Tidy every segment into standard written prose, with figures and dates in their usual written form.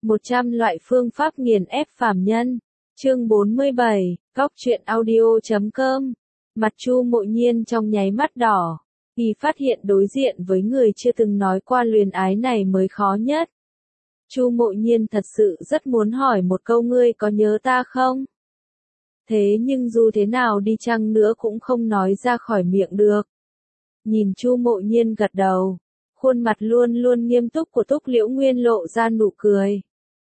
100 loại phương pháp nghiền ép phàm nhân. Chương 47, Góc truyện audio.com. Mặt Chu Mộ Nhiên trong nháy mắt đỏ. Y phát hiện đối diện với người chưa từng nói qua luyến ái này mới khó nhất. Chu Mộ Nhiên thật sự rất muốn hỏi một câu, ngươi có nhớ ta không? Thế nhưng dù thế nào đi chăng nữa cũng không nói ra khỏi miệng được. Nhìn Chu Mộ Nhiên gật đầu, khuôn mặt luôn luôn nghiêm túc của Túc Liễu Nguyên lộ ra nụ cười.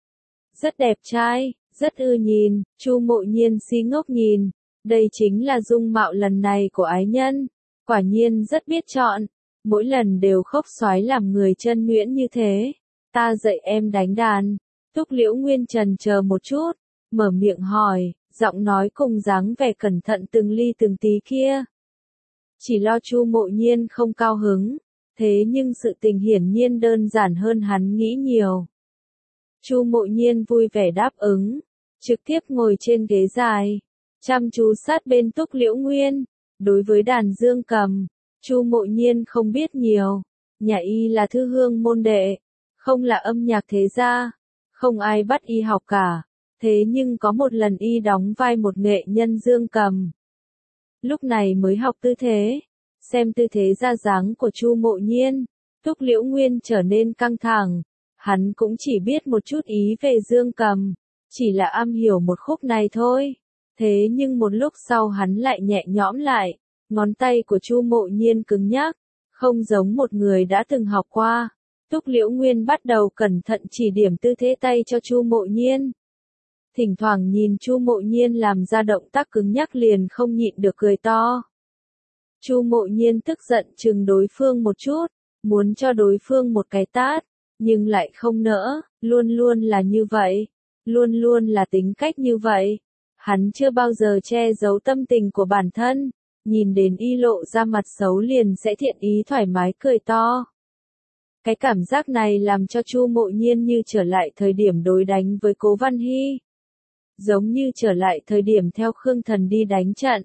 Rất đẹp trai, rất ưa nhìn. Chu Mộ Nhiên si ngốc nhìn, đây chính là dung mạo lần này của ái nhân, quả nhiên rất biết chọn, mỗi lần đều khốc xoái làm người chân nhuyễn như thế. Ta dạy em đánh đàn. Túc Liễu Nguyên chần chờ một chút, mở miệng hỏi, giọng nói cùng dáng vẻ cẩn thận từng ly từng tí kia. Chỉ lo Chu Mộ Nhiên không cao hứng, thế nhưng sự tình hiển nhiên đơn giản hơn hắn nghĩ nhiều. Chu Mộ Nhiên vui vẻ đáp ứng, trực tiếp ngồi trên ghế dài, chăm chú sát bên Túc Liễu Nguyên. Đối với đàn dương cầm, Chu Mộ Nhiên không biết nhiều, nhà y là thư hương môn đệ, không là âm nhạc thế gia, không ai bắt y học cả, thế nhưng có một lần y đóng vai một nghệ nhân dương cầm. Lúc này mới học tư thế, xem tư thế ra dáng của Chu Mộ Nhiên, Túc Liễu Nguyên trở nên căng thẳng, hắn cũng chỉ biết một chút ý về dương cầm, chỉ là am hiểu một khúc này thôi. Thế nhưng một lúc sau hắn lại nhẹ nhõm lại, ngón tay của Chu Mộ Nhiên cứng nhắc, không giống một người đã từng học qua. Túc Liễu Nguyên bắt đầu cẩn thận chỉ điểm tư thế tay cho Chu Mộ Nhiên. Thỉnh thoảng nhìn Chu Mộ Nhiên làm ra động tác cứng nhắc liền không nhịn được cười to. Chu Mộ Nhiên tức giận chừng đối phương một chút, muốn cho đối phương một cái tát, nhưng lại không nỡ, luôn luôn là như vậy, luôn luôn là tính cách như vậy. Hắn chưa bao giờ che giấu tâm tình của bản thân, nhìn đến y lộ ra mặt xấu liền sẽ thiện ý thoải mái cười to. Cái cảm giác này làm cho Chu Mộ Nhiên như trở lại thời điểm đối đánh với Cố Văn Hy. Giống như trở lại thời điểm theo Khương Thần đi đánh trận.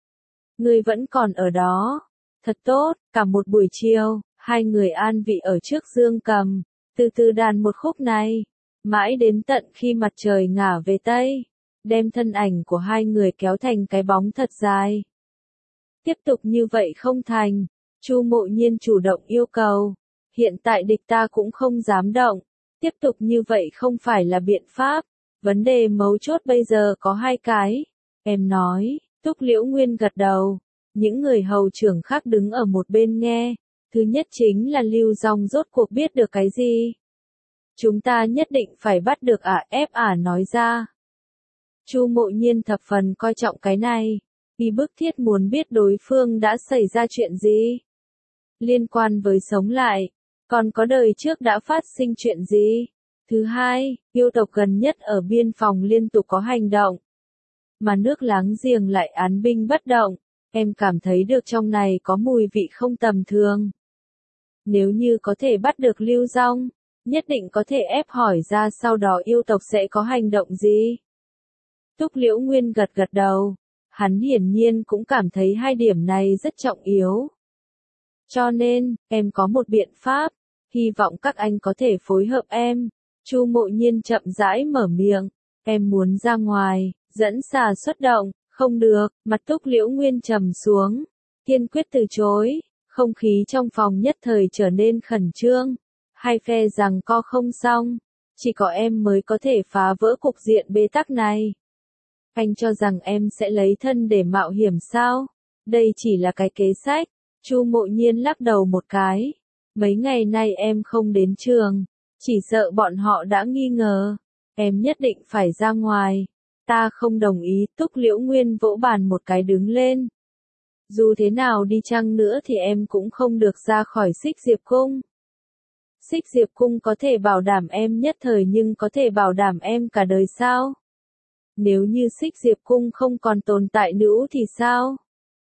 Ngươi vẫn còn ở đó. Thật tốt, cả một buổi chiều, hai người an vị ở trước dương cầm, từ từ đàn một khúc này, mãi đến tận khi mặt trời ngả về Tây, đem thân ảnh của hai người kéo thành cái bóng thật dài. Tiếp tục như vậy không thành, Chu Mộ Nhiên chủ động yêu cầu. Hiện tại địch ta cũng không dám động, tiếp tục như vậy không phải là biện pháp, vấn đề mấu chốt bây giờ có hai cái. Em nói, Túc Liễu Nguyên gật đầu, những người hầu trưởng khác đứng ở một bên nghe. Thứ nhất chính là Lưu Dòng rốt cuộc biết được cái gì. Chúng ta nhất định phải bắt được ép nói ra. Chu Mộ Nhiên thập phần coi trọng cái này, vì bức thiết muốn biết đối phương đã xảy ra chuyện gì. Liên quan với sống lại, còn có đời trước đã phát sinh chuyện gì. Thứ hai, yêu tộc gần nhất ở biên phòng liên tục có hành động, mà nước láng giềng lại án binh bất động, em cảm thấy được trong này có mùi vị không tầm thường. Nếu như có thể bắt được Lưu Dòng, nhất định có thể ép hỏi ra sau đó yêu tộc sẽ có hành động gì. Túc Liễu Nguyên gật gật đầu, hắn hiển nhiên cũng cảm thấy hai điểm này rất trọng yếu. Cho nên, em có một biện pháp, hy vọng các anh có thể phối hợp em. Chu Mộ Nhiên chậm rãi mở miệng, em muốn ra ngoài, dẫn xà xuất động, không được, mặt Túc Liễu Nguyên trầm xuống, kiên quyết từ chối, không khí trong phòng nhất thời trở nên khẩn trương, hai phe giằng co không xong, chỉ có em mới có thể phá vỡ cục diện bế tắc này. Anh cho rằng em sẽ lấy thân để mạo hiểm sao? Đây chỉ là cái kế sách. Chu Mộ Nhiên lắc đầu một cái. Mấy ngày nay em không đến trường, chỉ sợ bọn họ đã nghi ngờ. Em nhất định phải ra ngoài. Ta không đồng ý. Túc Liễu Nguyên vỗ bàn một cái đứng lên. Dù thế nào đi chăng nữa thì em cũng không được ra khỏi Xích Diệp Cung. Xích Diệp Cung có thể bảo đảm em nhất thời nhưng có thể bảo đảm em cả đời sao? Nếu như Xích Diệp Cung không còn tồn tại nữa thì sao?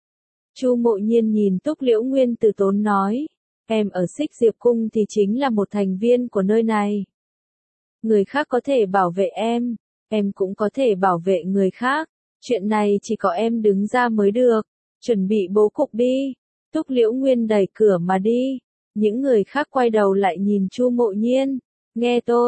Chu Mộ Nhiên nhìn Túc Liễu Nguyên từ tốn nói, em ở Xích Diệp Cung thì chính là một thành viên của nơi này. Người khác có thể bảo vệ em cũng có thể bảo vệ người khác, chuyện này chỉ có em đứng ra mới được, chuẩn bị bố cục đi. Túc Liễu Nguyên đẩy cửa mà đi, những người khác quay đầu lại nhìn Chu Mộ Nhiên, nghe tôi,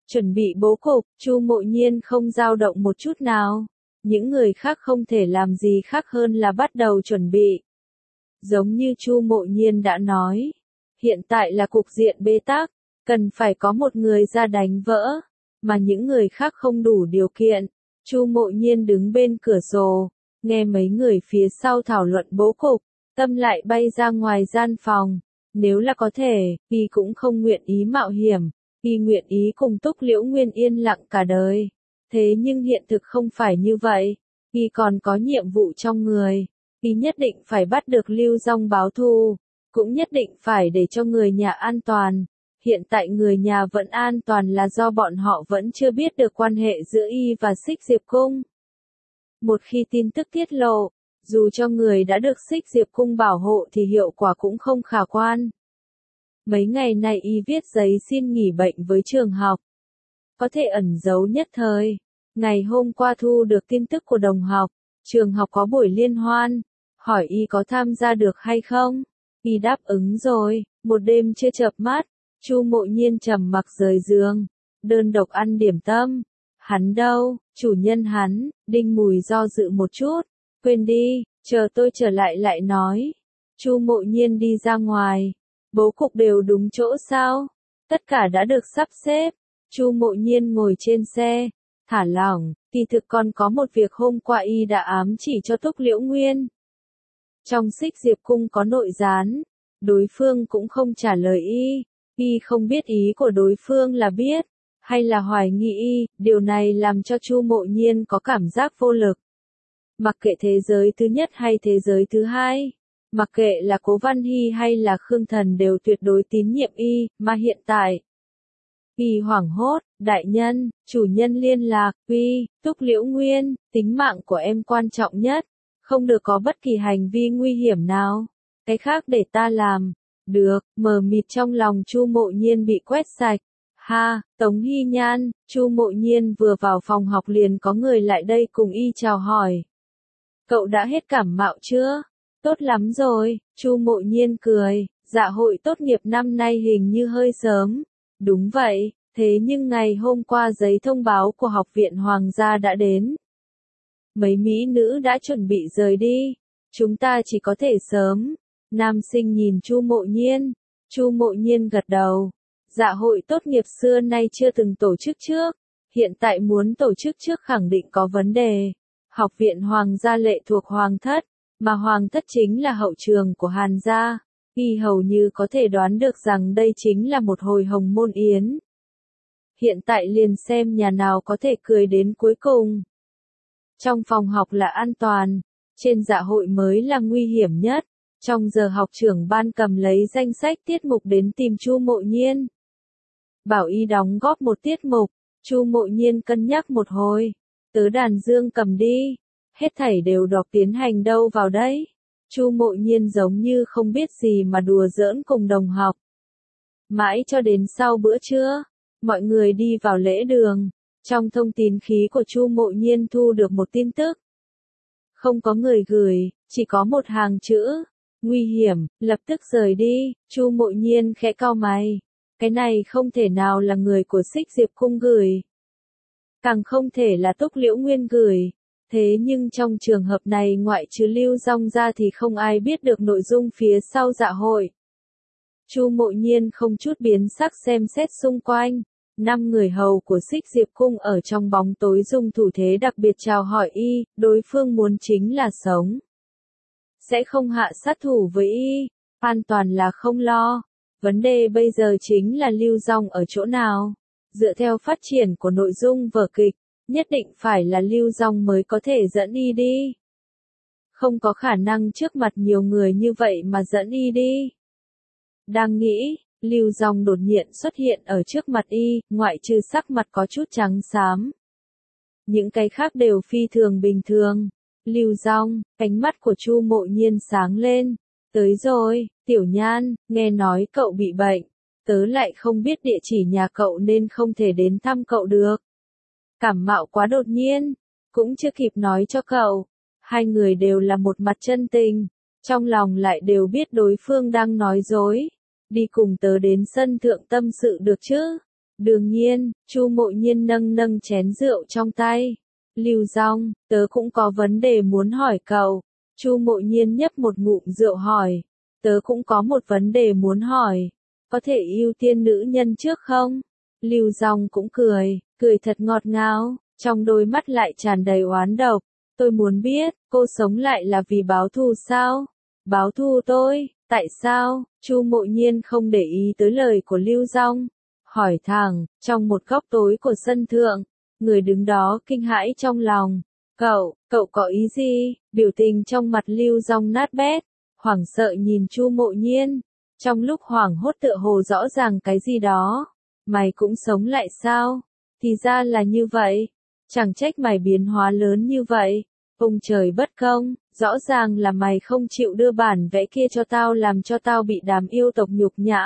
Chuẩn bị bố cục, Chu Mộ Nhiên không dao động một chút nào. Những người khác không thể làm gì khác hơn là bắt đầu chuẩn bị. Giống như Chu Mộ Nhiên đã nói, hiện tại là cục diện bế tắc, cần phải có một người ra đánh vỡ, mà những người khác không đủ điều kiện. Chu Mộ Nhiên đứng bên cửa sổ, nghe mấy người phía sau thảo luận bố cục, tâm lại bay ra ngoài gian phòng. Nếu là có thể, y cũng không nguyện ý mạo hiểm, y nguyện ý cùng Túc Liễu Nguyên yên lặng cả đời. Thế nhưng hiện thực không phải như vậy, y còn có nhiệm vụ trong người, y nhất định phải bắt được Lưu Dong báo thù, cũng nhất định phải để cho người nhà an toàn. Hiện tại người nhà vẫn an toàn là do bọn họ vẫn chưa biết được quan hệ giữa y và Xích Diệp Cung. Một khi tin tức tiết lộ, dù cho người đã được Xích Diệp Cung bảo hộ thì hiệu quả cũng không khả quan. Mấy ngày nay y viết giấy xin nghỉ bệnh với trường học. Có thể ẩn giấu nhất thời. Ngày hôm qua thu được tin tức của đồng học, trường học có buổi liên hoan, hỏi y có tham gia được hay không. Y đáp ứng rồi, một đêm chưa chợp mắt, Chu Mộ Nhiên trầm mặc rời giường, đơn độc ăn điểm tâm. Hắn đâu, chủ nhân hắn, Đinh Mùi do dự một chút, quên đi, chờ tôi trở lại lại nói. Chu Mộ Nhiên đi ra ngoài, bố cục đều đúng chỗ sao? Tất cả đã được sắp xếp. Chu Mộ Nhiên ngồi trên xe, thả lỏng, kỳ thực còn có một việc hôm qua y đã ám chỉ cho Túc Liễu Nguyên. Trong Xích Diệp Cung có nội gián, đối phương cũng không trả lời y không biết ý của đối phương là biết, hay là hoài nghi điều này làm cho Chu Mộ Nhiên có cảm giác vô lực. Mặc kệ thế giới thứ nhất hay thế giới thứ hai, mặc kệ là Cố Văn Hy hay là Khương Thần đều tuyệt đối tín nhiệm mà hiện tại. Y hoảng hốt, đại nhân, chủ nhân liên lạc, Túc Liễu Nguyên, tính mạng của em quan trọng nhất, không được có bất kỳ hành vi nguy hiểm nào, cái khác để ta làm. Được, mờ mịt trong lòng Chu Mộ Nhiên bị quét sạch. Tống Hy Nhan, Chu Mộ Nhiên vừa vào phòng học liền có người lại đây cùng y chào hỏi. Cậu đã hết cảm mạo chưa? Tốt lắm rồi, Chu Mộ Nhiên cười, dạ hội tốt nghiệp năm nay hình như hơi sớm. Đúng vậy, thế nhưng ngày hôm qua giấy thông báo của Học viện Hoàng gia đã đến. Mấy mỹ nữ đã chuẩn bị rời đi, chúng ta chỉ có thể sớm. Nam sinh nhìn Chu Mộ Nhiên, Chu Mộ Nhiên gật đầu. Dạ hội tốt nghiệp xưa nay chưa từng tổ chức trước, hiện tại muốn tổ chức trước khẳng định có vấn đề. Học viện Hoàng gia lệ thuộc Hoàng thất, mà Hoàng thất chính là hậu trường của Hàn gia. Y hầu như có thể đoán được rằng đây chính là một hồi hồng môn yến. Hiện tại liền xem nhà nào có thể cười đến cuối cùng. Trong phòng học là an toàn, trên dạ hội mới là nguy hiểm nhất. Trong giờ học trưởng ban cầm lấy danh sách tiết mục đến tìm Chu Mộ Nhiên. Bảo y đóng góp một tiết mục, Chu Mộ Nhiên cân nhắc một hồi. Tớ đàn dương cầm đi, hết thảy đều đọc tiến hành đâu vào đấy. Chu Mộ Nhiên giống như không biết gì mà đùa giỡn cùng đồng học. Mãi cho đến sau bữa trưa, mọi người đi vào lễ đường. Trong thông tin khí của Chu Mộ Nhiên thu được một tin tức. Không có người gửi, chỉ có một hàng chữ. Nguy hiểm, lập tức rời đi. Chu Mộ Nhiên khẽ cau mày. Cái này không thể nào là người của Xích Diệp Cung gửi. Càng không thể là Túc Liễu Nguyên gửi. Thế nhưng trong trường hợp này ngoại trừ Lưu Dong ra thì không ai biết được nội dung phía sau dạ hội. Chu Mộ Nhiên không chút biến sắc xem xét xung quanh. 5 người hầu của Xích Diệp Cung ở trong bóng tối dùng thủ thế đặc biệt chào hỏi đối phương muốn chính là sống. Sẽ không hạ sát thủ với an toàn là không lo. Vấn đề bây giờ chính là Lưu Dong ở chỗ nào. Dựa theo phát triển của nội dung vở kịch, nhất định phải là Lưu Dong mới có thể dẫn đi. Không có khả năng trước mặt nhiều người như vậy mà dẫn đi. Đang nghĩ, Lưu Dong đột nhiên xuất hiện ở trước mặt ngoại trừ sắc mặt có chút trắng xám. Những cái khác đều phi thường bình thường. Lưu Dong, ánh mắt của Chu Mộ Nhiên sáng lên. Tới rồi, Tiểu Nhan, nghe nói cậu bị bệnh. Tớ lại không biết địa chỉ nhà cậu nên không thể đến thăm cậu được. Cảm mạo quá đột nhiên, cũng chưa kịp nói cho cậu. Hai người đều là một mặt chân tình, trong lòng lại đều biết đối phương đang nói dối. Đi cùng tớ đến sân thượng tâm sự được chứ? Đương nhiên, Chu Mộ Nhiên nâng nâng chén rượu trong tay. Lưu Dung, tớ cũng có vấn đề muốn hỏi cậu. Chu Mộ Nhiên nhấp một ngụm rượu hỏi. Tớ cũng có một vấn đề muốn hỏi. Có thể ưu tiên nữ nhân trước không? Lưu Dung cũng cười, cười thật ngọt ngào, trong đôi mắt lại tràn đầy oán độc. Tôi muốn biết, cô sống lại là vì báo thù sao? Báo thù tôi, tại sao? Chu Mộ Nhiên không để ý tới lời của Lưu Dung. Hỏi thẳng, trong một góc tối của sân thượng, người đứng đó kinh hãi trong lòng. Cậu có ý gì? Biểu tình trong mặt Lưu Dung nát bét, hoảng sợ nhìn Chu Mộ Nhiên. Trong lúc hoảng hốt tựa hồ rõ ràng cái gì đó. Mày cũng sống lại sao? Thì ra là như vậy. Chẳng trách mày biến hóa lớn như vậy. Ông trời bất công, rõ ràng là mày không chịu đưa bản vẽ kia cho tao làm cho tao bị đám yêu tộc nhục nhã.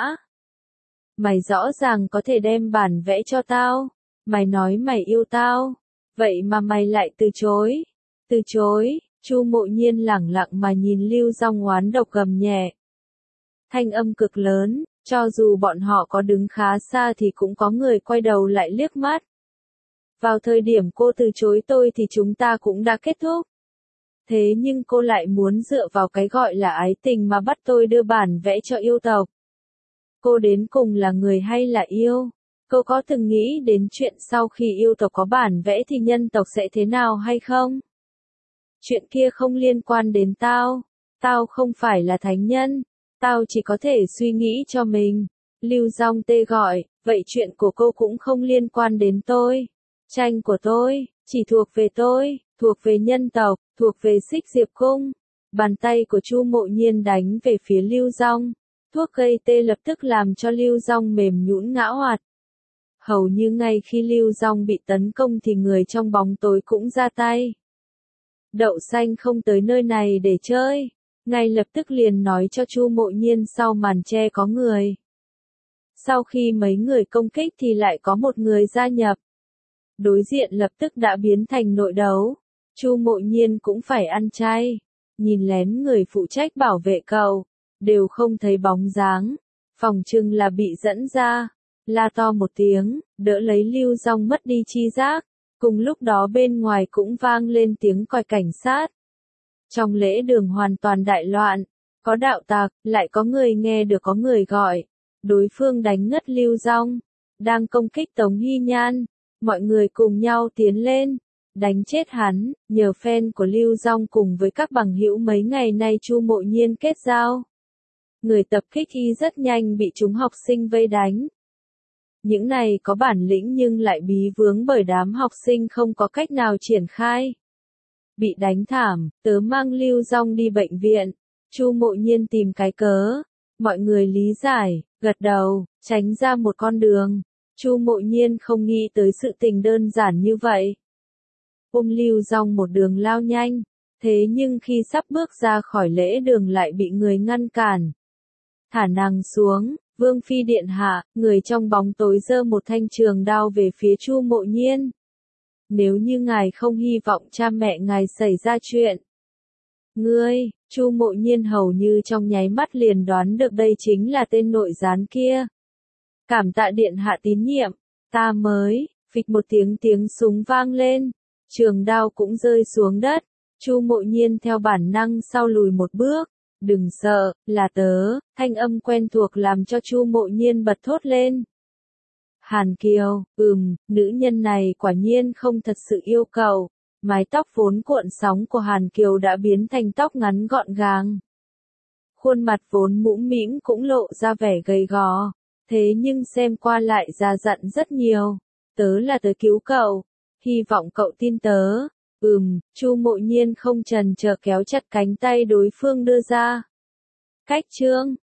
Mày rõ ràng có thể đem bản vẽ cho tao. Mày nói mày yêu tao. Vậy mà mày lại từ chối. Từ chối, Chu Mộ Nhiên lẳng lặng mà nhìn Lưu Dung oán độc gầm nhẹ. Thanh âm cực lớn, cho dù bọn họ có đứng khá xa thì cũng có người quay đầu lại liếc mắt. Vào thời điểm cô từ chối tôi thì chúng ta cũng đã kết thúc. Thế nhưng cô lại muốn dựa vào cái gọi là ái tình mà bắt tôi đưa bản vẽ cho yêu tộc. Cô đến cùng là người hay là yêu? Cô có từng nghĩ đến chuyện sau khi yêu tộc có bản vẽ thì nhân tộc sẽ thế nào hay không? Chuyện kia không liên quan đến tao. Tao không phải là thánh nhân. Tao chỉ có thể suy nghĩ cho mình. Lưu Dung tê gọi, vậy chuyện của cô cũng không liên quan đến tôi. Tranh của tôi, chỉ thuộc về tôi, thuộc về nhân tộc, thuộc về Xích Diệp Cung. Bàn tay của Chu Mộ Nhiên đánh về phía Lưu Dung. Thuốc gây tê lập tức làm cho Lưu Dung mềm nhũn ngã hoạt. Hầu như ngay khi Lưu Dung bị tấn công thì người trong bóng tối cũng ra tay. Đậu xanh không tới nơi này để chơi. Ngay lập tức liền nói cho Chu Mộ Nhiên sau màn che có người. Sau khi mấy người công kích thì lại có một người gia nhập. Đối diện lập tức đã biến thành nội đấu. Chu Mộ Nhiên cũng phải ăn chay. Nhìn lén người phụ trách bảo vệ cậu. Đều không thấy bóng dáng. Phòng trưng là bị dẫn ra. La to một tiếng, đỡ lấy Lưu Dung mất đi chi giác. Cùng lúc đó bên ngoài cũng vang lên tiếng còi cảnh sát. Trong lễ đường hoàn toàn đại loạn. Có đạo tặc, lại có người nghe được có người gọi. Đối phương đánh ngất Lưu Dung. Đang công kích Tống Hy Nhan. Mọi người cùng nhau tiến lên. Đánh chết hắn, nhờ fan của Lưu Dung cùng với các bằng hữu mấy ngày nay Chu Mộ Nhiên kết giao. Người tập kích y rất nhanh bị chúng học sinh vây đánh. Những này có bản lĩnh nhưng lại bí vướng bởi đám học sinh không có cách nào triển khai. Bị đánh thảm, tớ mang Lưu Dung đi bệnh viện. Chu Mộ Nhiên tìm cái cớ. Mọi người lý giải, gật đầu, tránh ra một con đường. Chu Mộ Nhiên không nghĩ tới sự tình đơn giản như vậy. Ôm Lưu Dung một đường lao nhanh. Thế nhưng khi sắp bước ra khỏi lễ đường lại bị người ngăn cản. Thả nàng xuống, Vương Phi điện hạ, người trong bóng tối giơ một thanh trường đao về phía Chu Mộ Nhiên. Nếu như ngài không hy vọng cha mẹ ngài xảy ra chuyện. Ngươi, Chu Mộ Nhiên hầu như trong nháy mắt liền đoán được đây chính là tên nội gián kia. Cảm tạ điện hạ tín nhiệm, ta mới, phịch một tiếng súng vang lên. Trường đao cũng rơi xuống đất. Chu Mộ Nhiên theo bản năng sau lùi một bước. Đừng sợ, là tớ, thanh âm quen thuộc làm cho Chu Mộ Nhiên bật thốt lên. Hàn Kiều, nữ nhân này quả nhiên không thật sự yêu cầu. Mái tóc vốn cuộn sóng của Hàn Kiều đã biến thành tóc ngắn gọn gàng. Khuôn mặt vốn mũm mĩm cũng lộ ra vẻ gầy gò. Thế nhưng xem qua lại già dặn rất nhiều. Tớ là tớ cứu cậu. Hy vọng cậu tin tớ. Chu Mộ Nhiên không chần chờ kéo chặt cánh tay đối phương đưa ra. Cách chương